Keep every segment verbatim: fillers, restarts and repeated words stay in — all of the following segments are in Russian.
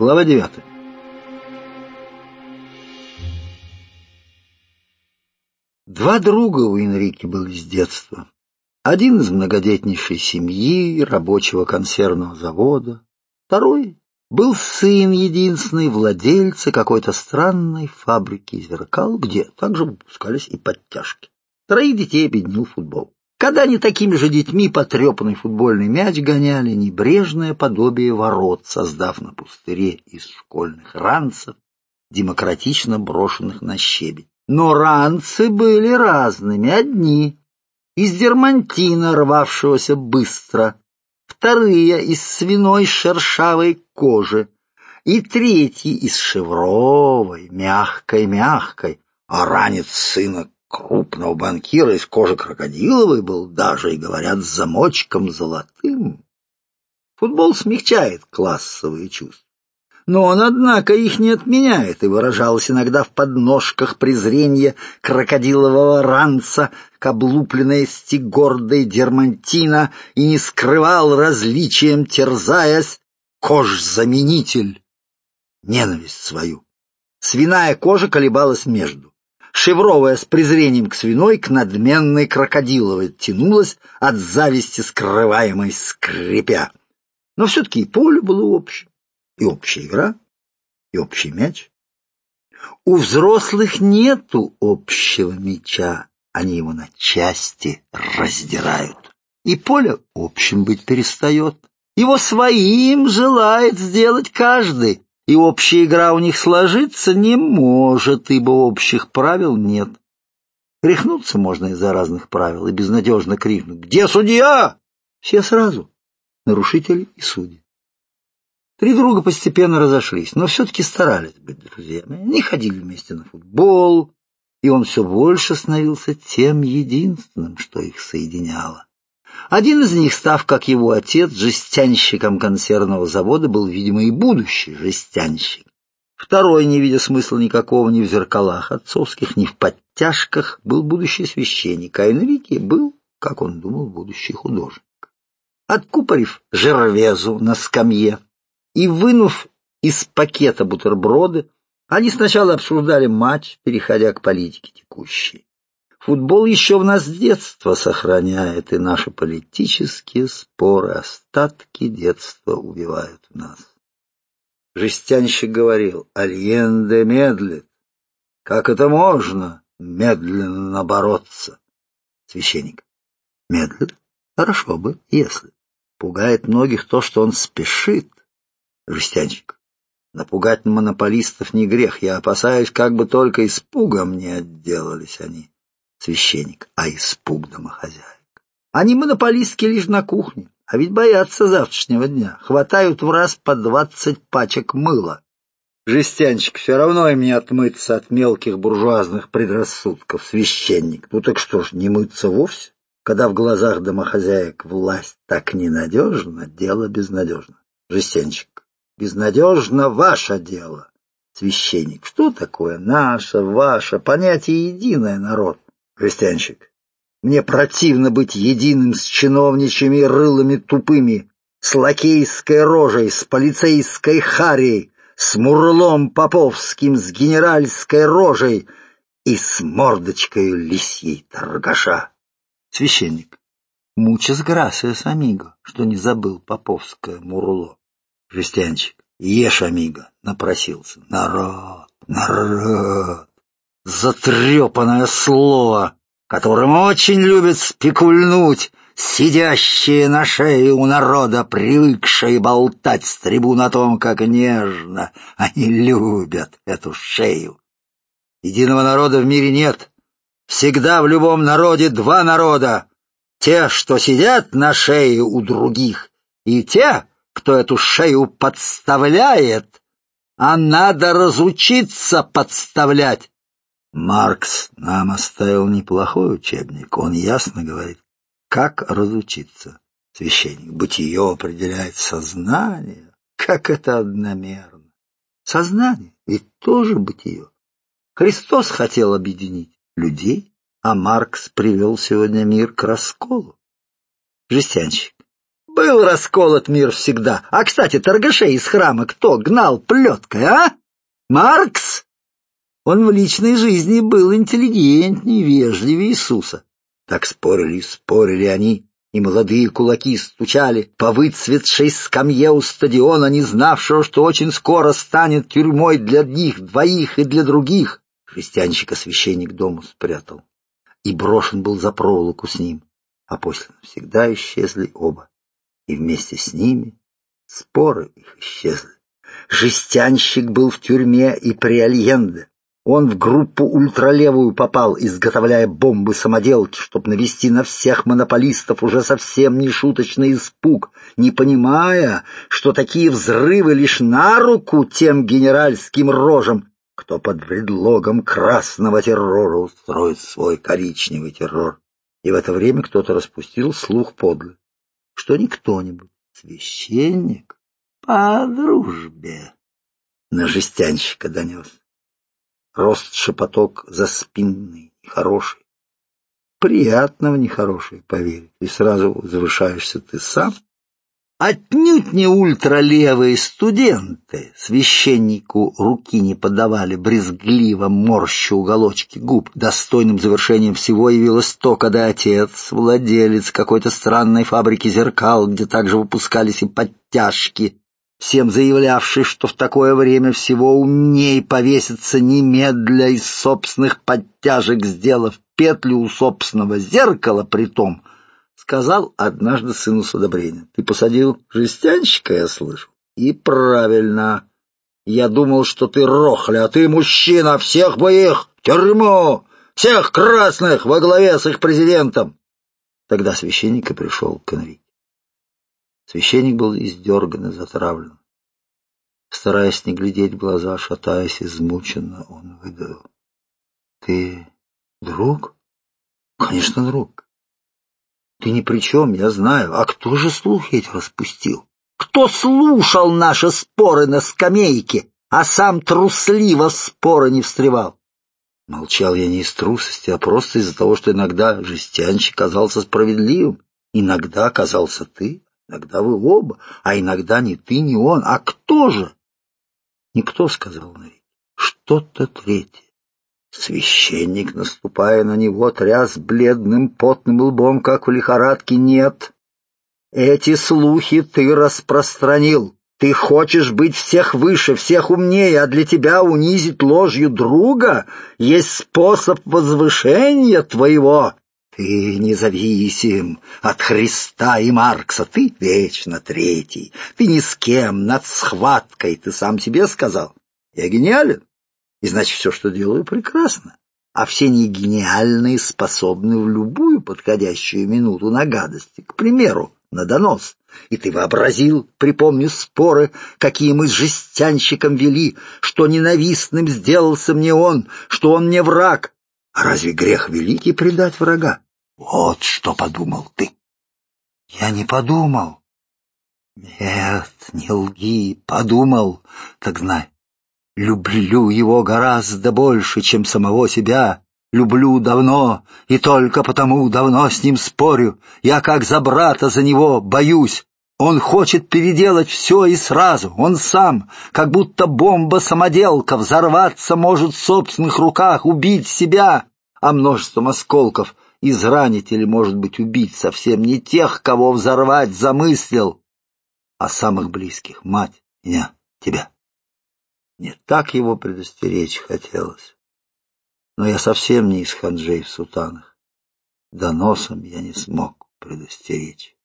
Глава девятая. Два друга у Энрике были с детства. Один из многодетнейшей семьи, рабочего консервного завода. Второй был сын единственный владельца какой-то странной фабрики зеркал, где также выпускались и подтяжки. Троих детей объединил футбол. Когда они такими же детьми потрепанный футбольный мяч гоняли, небрежное подобие ворот, создав на пустыре из школьных ранцев, демократично брошенных на щебень. Но ранцы были разными. Одни из дермантина, рвавшегося быстро, вторые из свиной шершавой кожи, и третий из шевровой, мягкой-мягкой, а ранец сына крупного банкира из кожи крокодиловой был даже, и говорят, с замочком золотым. Футбол смягчает классовые чувства. Но он, однако, их не отменяет и выражалось иногда в подножках презрения крокодилового ранца к облупленности гордой дермантина и не скрывал различием, терзаясь, кожзаменитель, ненависть свою. Свиная кожа колебалась между. Шевровая с презрением к свиной, к надменной крокодиловой тянулась, от зависти скрываемой скрипя. Но все-таки и поле было общим, и общая игра, и общий мяч. У взрослых нету общего мяча, они его на части раздирают. И поле общим быть перестает. Его своим желает сделать каждый. И общая игра у них сложиться не может, ибо общих правил нет. Рехнуться можно из-за разных правил и безнадежно крикнуть: «Где судья?» Все сразу, нарушители и судьи. Три друга постепенно разошлись, но все-таки старались быть друзьями. Они ходили вместе на футбол, и он все больше становился тем единственным, что их соединяло. Один из них, став, как его отец, жестянщиком консервного завода, был, видимо, и будущий жестянщик. Второй, не видя смысла никакого ни в зеркалах отцовских, ни в подтяжках, был будущий священник, а Энрике был, как он думал, будущий художник. Откупорив жервезу на скамье и вынув из пакета бутерброды, они сначала обсуждали матч, переходя к политике текущей. Футбол еще в нас с детства сохраняет, и наши политические споры, остатки детства убивают в нас. Жестянщик говорил: «Альенде медлит. Как это можно медленно бороться?» Священник: «Медлит? Хорошо бы, если. Пугает многих то, что он спешит». Жестянщик: «Напугать монополистов не грех. Я опасаюсь, как бы только испугом не отделались они». Священник: «А испуг домохозяек? Они монополистки лишь на кухне, а ведь боятся завтрашнего дня. Хватают в раз по двадцать пачек мыла». Жестянщик: «Все равно им не отмыться от мелких буржуазных предрассудков». Священник: «Ну так что ж, не мыться вовсе? Когда в глазах домохозяек власть так ненадежна, дело безнадежно». Жестянщик: «Безнадежно ваше дело». Священник: «Что такое наше, ваше? Понятие единое, народ». Жестянщик: «Мне противно быть единым с чиновничьими рылами тупыми, с лакейской рожей, с полицейской харей, с мурлом поповским, с генеральской рожей и с мордочкой лисьей торгаша». Священник: «Muchas gracias, амиго, что не забыл поповское мурло». Жестянщик: «Ешь, амиго», напросился. Народ, народ. Затрепанное слово, которым очень любят спекульнуть сидящие на шее у народа, привыкшие болтать с трибун о том, как нежно они любят эту шею. Единого народа в мире нет. Всегда в любом народе два народа. Те, что сидят на шее у других, и те, кто эту шею подставляет, а надо разучиться подставлять. Маркс нам оставил неплохой учебник. Он ясно говорит, как разучиться. Священник: «Бытие определяет сознание. Как это одномерно! Сознание ведь тоже бытие. Христос хотел объединить людей, а Маркс привел сегодня мир к расколу». Жестянщик: Был расколот мир всегда. А, кстати, торгашей из храма кто гнал плеткой, а? Маркс? Он в личной жизни был интеллигентнее, вежливее Иисуса. Так спорили, спорили они, и молодые кулаки стучали по выцветшей скамье у стадиона, не знавшего, что очень скоро станет тюрьмой для одних, двоих и для других. Жестянщика-священник дому спрятал, и брошен был за проволоку с ним, а после навсегда исчезли оба. И вместе с ними споры их исчезли. Жестянщик был в тюрьме и при Альенде. Он в группу ультралевую попал, изготовляя бомбы-самоделки, чтобы навести на всех монополистов уже совсем нешуточный испуг, не понимая, что такие взрывы лишь на руку тем генеральским рожам, кто под предлогом красного террора устроит свой коричневый террор. И в это время кто-то распустил слух подлый, что не кто-нибудь, священник по дружбе на жестянщика донес. Рост шепоток заспинный, нехороший. Приятного нехороший, поверь, и сразу завышаешься ты сам. Отнюдь не ультралевые студенты священнику руки не подавали, брезгливо морща уголочки губ. Достойным завершением всего явилось то, когда отец, владелец какой-то странной фабрики зеркал, где также выпускались и подтяжки, всем заявлявший, что в такое время всего умней повеситься немедля из собственных подтяжек, сделав петлю у собственного зеркала притом, сказал однажды сыну с одобрением: «Ты посадил жестянщика, я слышу?» «И правильно. Я думал, что ты рохля, а ты мужчина, всех бы их в тюрьму, всех красных во главе с их президентом». Тогда священник и пришел к Энрике. Священник был издерган и затравлен. Стараясь не глядеть в глаза, шатаясь измученно, он выдавил: «Ты друг?» «Конечно, друг. Ты ни при чем, я знаю. А кто же слухи эти распустил? Кто слушал наши споры на скамейке, а сам трусливо в споры не встревал?» Молчал я не из трусости, а просто из-за того, что иногда жестянщик казался справедливым. Иногда казался ты, иногда вы оба, а иногда ни ты, ни он. А кто же? Никто, сказал Энрике. Что-то третье. Священник, наступая на него, тряс бледным потным лбом, как в лихорадке. Нет, эти слухи ты распространил. Ты хочешь быть всех выше, всех умнее, а для тебя унизить ложью друга есть способ возвышения твоего. Ты независим от Христа и Маркса, ты вечно третий, ты ни с кем, над схваткой, ты сам себе сказал. Я гениален, и значит, все, что делаю, прекрасно. А все негениальные способны в любую подходящую минуту на гадости, к примеру, на донос. И ты вообразил, припомню споры, какие мы с жестянщиком вели, что ненавистным сделался мне он, что он мне враг. А разве грех великий предать врага? Вот что подумал ты. Я не подумал. Нет, не лги, подумал. Так знай, люблю его гораздо больше, чем самого себя. Люблю давно, и только потому давно с ним спорю. Я как за брата за него боюсь. Он хочет переделать все и сразу. Он сам, как будто бомба-самоделка, взорваться может в собственных руках, убить себя, а множеством осколков изранить или, может быть, убить совсем не тех, кого взорвать замыслил, а самых близких — мать, меня, тебя. Мне так его предостеречь хотелось. Но я совсем не из ханжей в сутанах. Доносом я не смог предостеречь.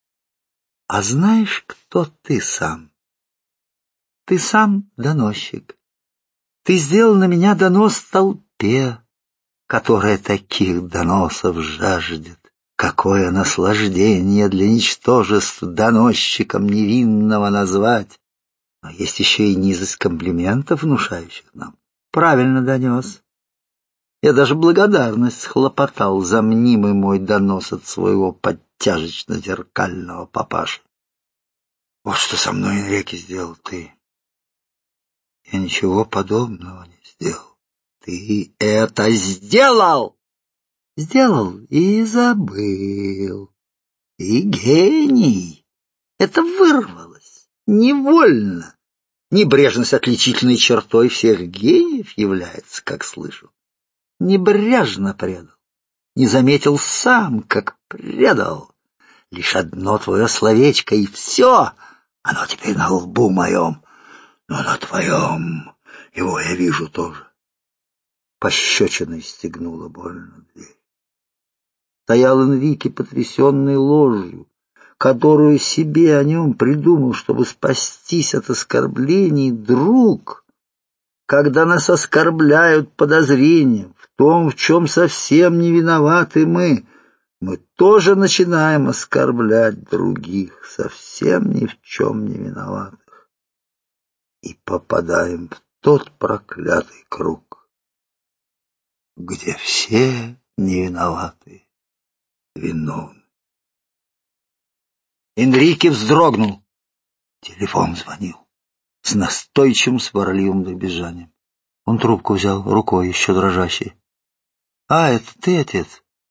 А знаешь, кто ты сам? Ты сам доносчик. Ты сделал на меня донос толпе, которая таких доносов жаждет. Какое наслаждение для ничтожеств доносчиком невинного назвать. Но есть еще и низость комплиментов, внушающих нам. Правильно донес. Я даже благодарность схлопотал за мнимый мой донос от своего подтяжечно-зеркального папаши. Вот что со мной, Энрике, сделал ты. Я ничего подобного не сделал. Ты это сделал! Сделал и забыл. Ты гений. Это вырвалось, невольно. Небрежность отличительной чертой всех гениев является, как слышу. Небрежно предал, не заметил сам, как предал. Лишь одно твое словечко, и все, оно теперь на лбу моем, но на твоем его я вижу тоже. Пощечиной стегнула больно дверь. Стоял Энрике, потрясенный ложью, которую себе о нем придумал, чтобы спастись от оскорблений, друг, когда нас оскорбляют подозрением в том, в чем совсем не виноваты мы, мы тоже начинаем оскорблять других, совсем ни в чем не виноватых, и попадаем в тот проклятый круг, где все невиноваты виновны. Энрике вздрогнул. Телефон звонил с настойчивым сварливым дребезжанием. Он трубку взял рукой, еще дрожащей. — А, это ты, отец?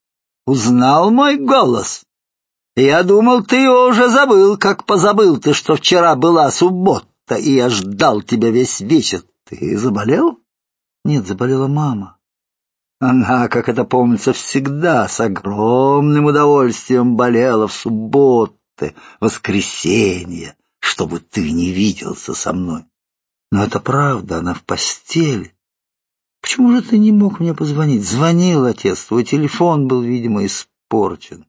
Узнал мой голос? Я думал, ты его уже забыл, как позабыл ты, что вчера была суббота, и я ждал тебя весь вечер. Ты заболел? Нет, заболела мама. Она, как это помнится, всегда с огромным удовольствием болела в субботу, воскресенье, чтобы ты не виделся со мной. Но это правда, она в постели. Почему же ты не мог мне позвонить? Звонил, отец, твой телефон был, видимо, испорчен.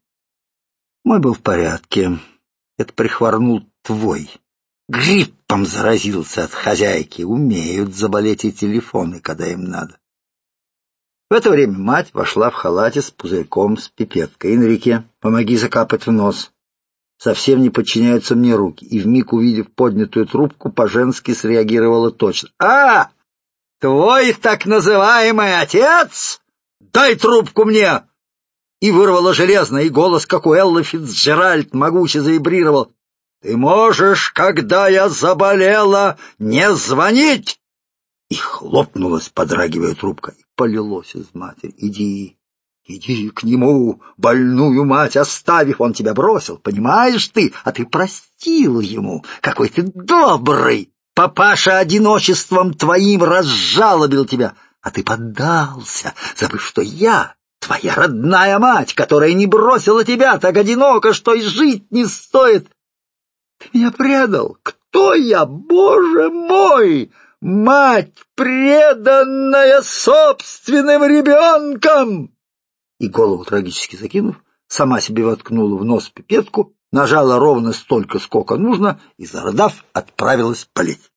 Мой был в порядке. Это прихворнул твой. Гриппом заразился от хозяйки. Умеют заболеть и телефоны, когда им надо. В это время мать вошла в халате с пузырьком с пипеткой. Энрике, помоги закапать в нос. Совсем не подчиняются мне руки. И вмиг, увидев поднятую трубку, по-женски среагировала точно. «А, твой так называемый отец? Дай трубку мне!» И вырвала железно, и голос, как у Эллы Фицджеральд, могуче завибрировал. «Ты можешь, когда я заболела, не звонить!» И хлопнулась, подрагивая трубка, и полилось из матери. «Иди, иди к нему, больную мать оставив, он тебя бросил, понимаешь ты, а ты простил ему, какой ты добрый. Папаша одиночеством твоим разжалобил тебя, а ты поддался, забыв, что я твоя родная мать, которая не бросила тебя так одиноко, что и жить не стоит. Ты меня предал. Кто я, Боже мой? Мать, преданная собственным ребенком!» И голову трагически закинув, сама себе воткнула в нос пипетку, нажала ровно столько, сколько нужно, и, зарыдав, отправилась палить.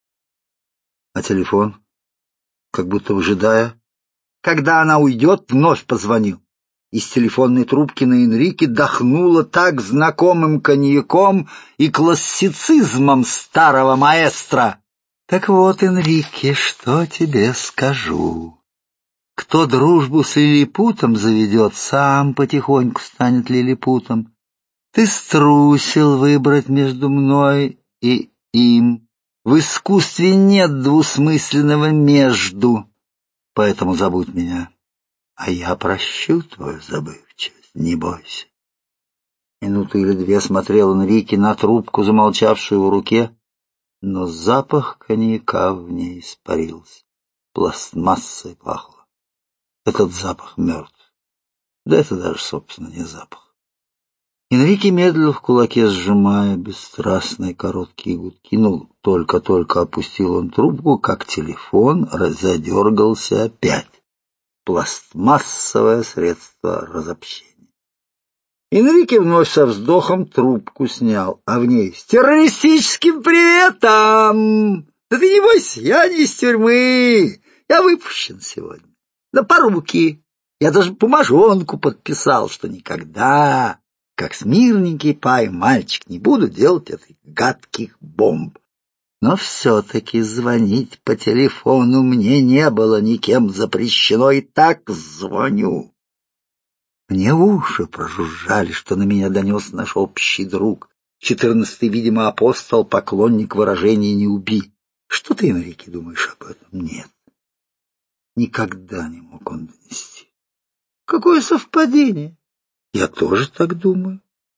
А телефон, как будто выжидая, когда она уйдет, вновь позвонил. Из телефонной трубки на Энрике дохнуло так знакомым коньяком и классицизмом старого маэстро. Так вот, Энрике, что тебе скажу. Кто дружбу с лилипутом заведет, сам потихоньку станет лилипутом. Ты струсил выбрать между мной и им. В искусстве нет двусмысленного «между», поэтому забудь меня. А я прощу твою забывчивость, не бойся. Минуту или две смотрел Энрике на трубку, замолчавшую в руке, но запах коньяка в ней испарился. Пластмассой пахло. Этот запах мертв. Да это даже, собственно, не запах. Энрике медлил в кулаке, сжимая бесстрастные короткие гудки. Ну, только-только опустил он трубку, как телефон задергался опять. Пластмассовое средство разобщения. Энрике вновь со вздохом трубку снял, а в ней с террористическим приветом! Да ты не бойся, я не из тюрьмы, я выпущен сегодня. На поруки. Я даже бумажонку подписал, что никогда, как смирненький пай мальчик, не буду делать этих гадких бомб. Но все-таки звонить по телефону мне не было никем запрещено, и так звоню. Мне уши прожужжали, что на меня донес наш общий друг, четырнадцатый, видимо, апостол, поклонник выражения «не убий». Что ты, Энрике, думаешь об этом? Нет. Никогда не мог он донести. Какое совпадение? Я тоже так думаю.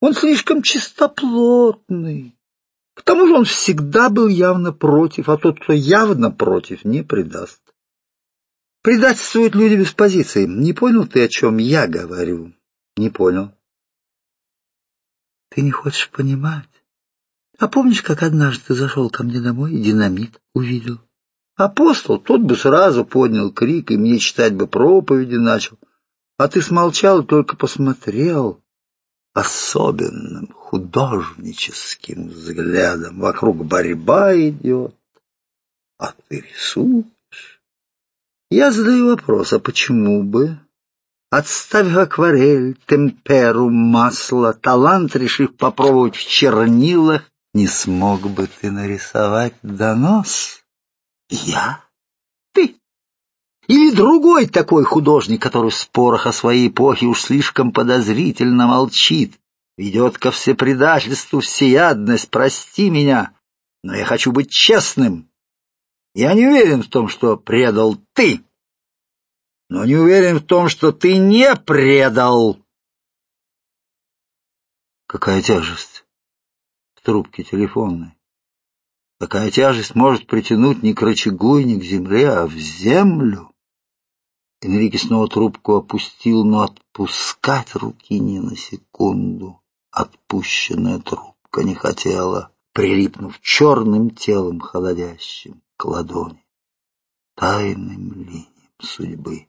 Он слишком чистоплотный. К тому же он всегда был явно против, а тот, кто явно против, не предаст. Предательствуют люди без позиции. Не понял ты, о чем я говорю? Не понял. Ты не хочешь понимать? А помнишь, как однажды ты зашел ко мне домой и динамит увидел? Апостол, тот бы сразу поднял крик и мне читать бы проповеди начал. А ты смолчал и только посмотрел особенным художническим взглядом. Вокруг борьба идет, а ты рисуешь. Я задаю вопрос, а почему бы? Отставив акварель, темперу, масло, талант, решив попробовать в чернилах, не смог бы ты нарисовать донос? Я? Ты? Или другой такой художник, который в спорах о своей эпохе уж слишком подозрительно молчит, ведет ко всепредательству всеядность, прости меня, но я хочу быть честным. Я не уверен в том, что предал ты, но не уверен в том, что ты не предал. Какая тяжесть в трубке телефонной. Такая тяжесть может притянуть не к рычагу и не к земле, а в землю. Энрике снова трубку опустил, но отпускать руки ни на секунду. Отпущенная трубка не хотела, прилипнув черным телом холодящим к ладони, тайным линиям судьбы.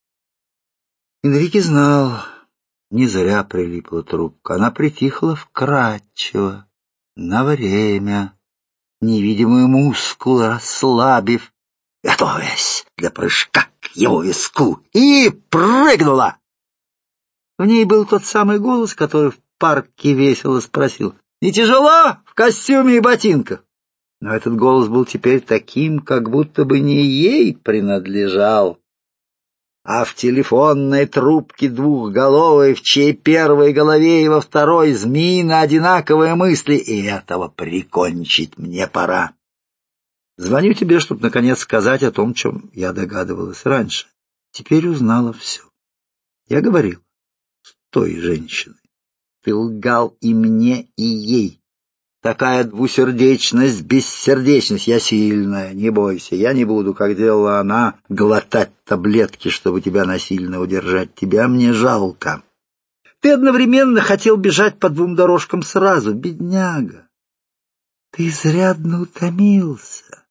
Энрике знал, не зря прилипла трубка. Она притихла вкрадчиво, на время, невидимые мускулы расслабив, готовясь для прыжка к его виску, и прыгнула. В ней был тот самый голос, который в парке весело спросил: «Не тяжело в костюме и ботинках?» Но этот голос был теперь таким, как будто бы не ей принадлежал, а в телефонной трубке двухголовой, в чьей первой голове и во второй змеино одинаковые мысли, и этого прикончить мне пора. Звоню тебе, чтобы наконец сказать о том, чем я догадывалась раньше. Теперь узнала все. Я говорил с той женщиной. Ты лгал и мне, и ей. Такая двусердечность, бессердечность. Я сильная, не бойся. Я не буду, как делала она, глотать таблетки, чтобы тебя насильно удержать. Тебя мне жалко. Ты одновременно хотел бежать по двум дорожкам сразу, бедняга. Ты изрядно утомился,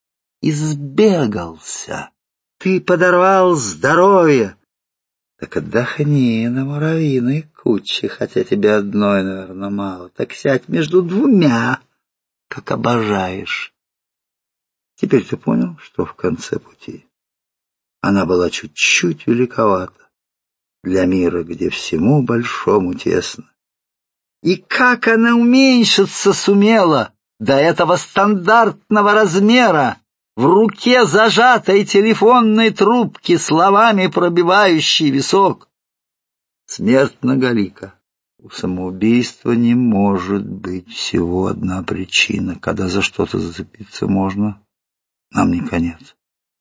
избегался. Ты подорвал здоровье. Так отдохни на муравьиной куче, хотя тебе одной, наверное, мало. Так сядь между двумя, как обожаешь. Теперь ты понял, что в конце пути она была чуть-чуть великовата для мира, где всему большому тесно. И как она уменьшиться сумела до этого стандартного размера, в руке зажатой телефонной трубки, словами пробивающей висок. Смерть многолика. У самоубийства не может быть всего одна причина. Когда за что-то зацепиться можно, нам не конец.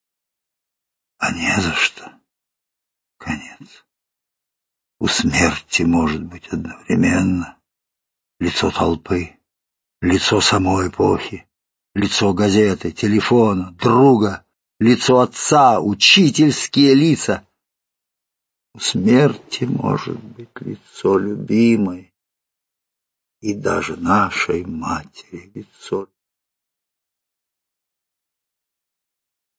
А не за что конец. У смерти может быть одновременно лицо толпы, лицо самой эпохи, лицо газеты, телефона, друга, лицо отца, учительские лица. У смерти может быть лицо любимой и даже нашей матери лицо.